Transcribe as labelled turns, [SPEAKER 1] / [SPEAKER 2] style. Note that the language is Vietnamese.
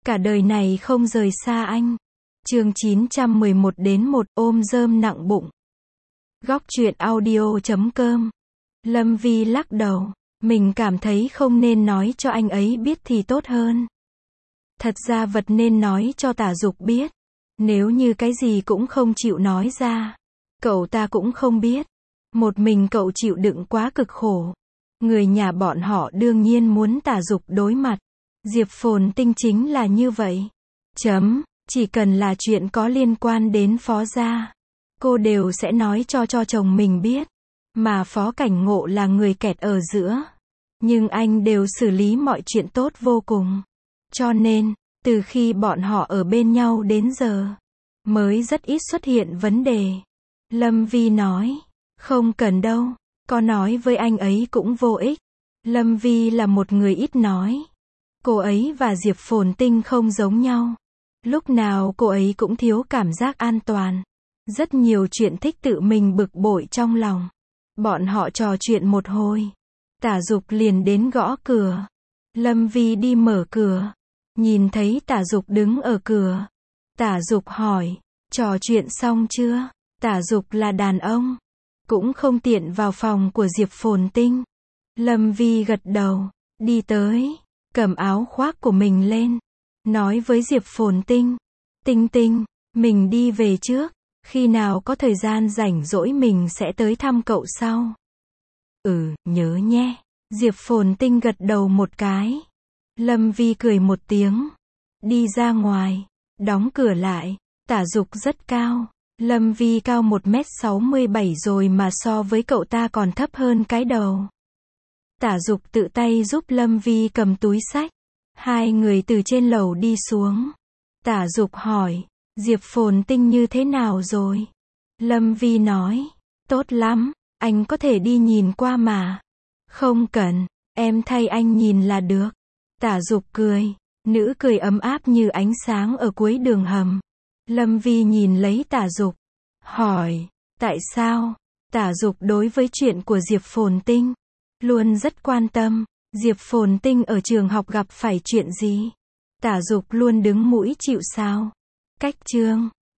[SPEAKER 1] Cả đời này không rời xa anh. Chương 911-1 ôm rơm nặng bụng. Góc truyện audio.com. Lâm Vi lắc đầu. Mình cảm thấy không nên nói cho anh ấy biết thì tốt hơn. Thật ra vật nên nói cho Tả Dục biết. Nếu như cái gì cũng không chịu nói ra, cậu ta cũng không biết. Một mình cậu chịu đựng quá cực khổ. Người nhà bọn họ đương nhiên muốn Tả Dục đối mặt. Diệp Phồn Tinh chính là như vậy. Chỉ cần là chuyện có liên quan đến Phó gia, cô đều sẽ nói cho chồng mình biết. Mà Phó Cảnh Ngộ là người kẹt ở giữa. Nhưng anh đều xử lý mọi chuyện tốt vô cùng. Cho nên, từ khi bọn họ ở bên nhau đến giờ, mới rất ít xuất hiện vấn đề. Lâm Vi nói, không cần đâu, có nói với anh ấy cũng vô ích. Lâm Vi là một người ít nói. Cô ấy và Diệp Phồn Tinh không giống nhau. Lúc nào cô ấy cũng thiếu cảm giác an toàn. Rất nhiều chuyện thích tự mình bực bội trong lòng. Bọn họ trò chuyện một hồi. Tả Dục liền đến gõ cửa. Lâm Vi đi mở cửa. Nhìn thấy Tả Dục đứng ở cửa. Tả Dục hỏi, trò chuyện xong chưa? Tả Dục là đàn ông, cũng không tiện vào phòng của Diệp Phồn Tinh. Lâm Vi gật đầu, đi tới, cầm áo khoác của mình lên. Nói với Diệp Phồn Tinh, Tinh Tinh, mình đi về trước. Khi nào có thời gian rảnh rỗi mình sẽ tới thăm cậu sau. Nhớ nhé. Diệp Phồn Tinh gật đầu một cái. Lâm Vi cười một tiếng. Đi ra ngoài. Đóng cửa lại. Tả Dục rất cao. Lâm Vi cao 1m67 rồi mà so với cậu ta còn thấp hơn cái đầu. Tả Dục tự tay giúp Lâm Vi cầm túi xách. Hai người từ trên lầu đi xuống. Tả Dục hỏi, Diệp Phồn Tinh như thế nào rồi? Lâm Vi nói, tốt lắm, anh có thể đi nhìn qua mà. Không cần, em thay anh nhìn là được. Tả Dục cười, nụ cười ấm áp như ánh sáng ở cuối đường hầm. Lâm Vi nhìn lấy Tả Dục, hỏi, tại sao? Tả Dục đối với chuyện của Diệp Phồn Tinh luôn rất quan tâm. Diệp Phồn Tinh ở trường học gặp phải chuyện gì? Tả Dục luôn đứng mũi chịu sào. Cách chương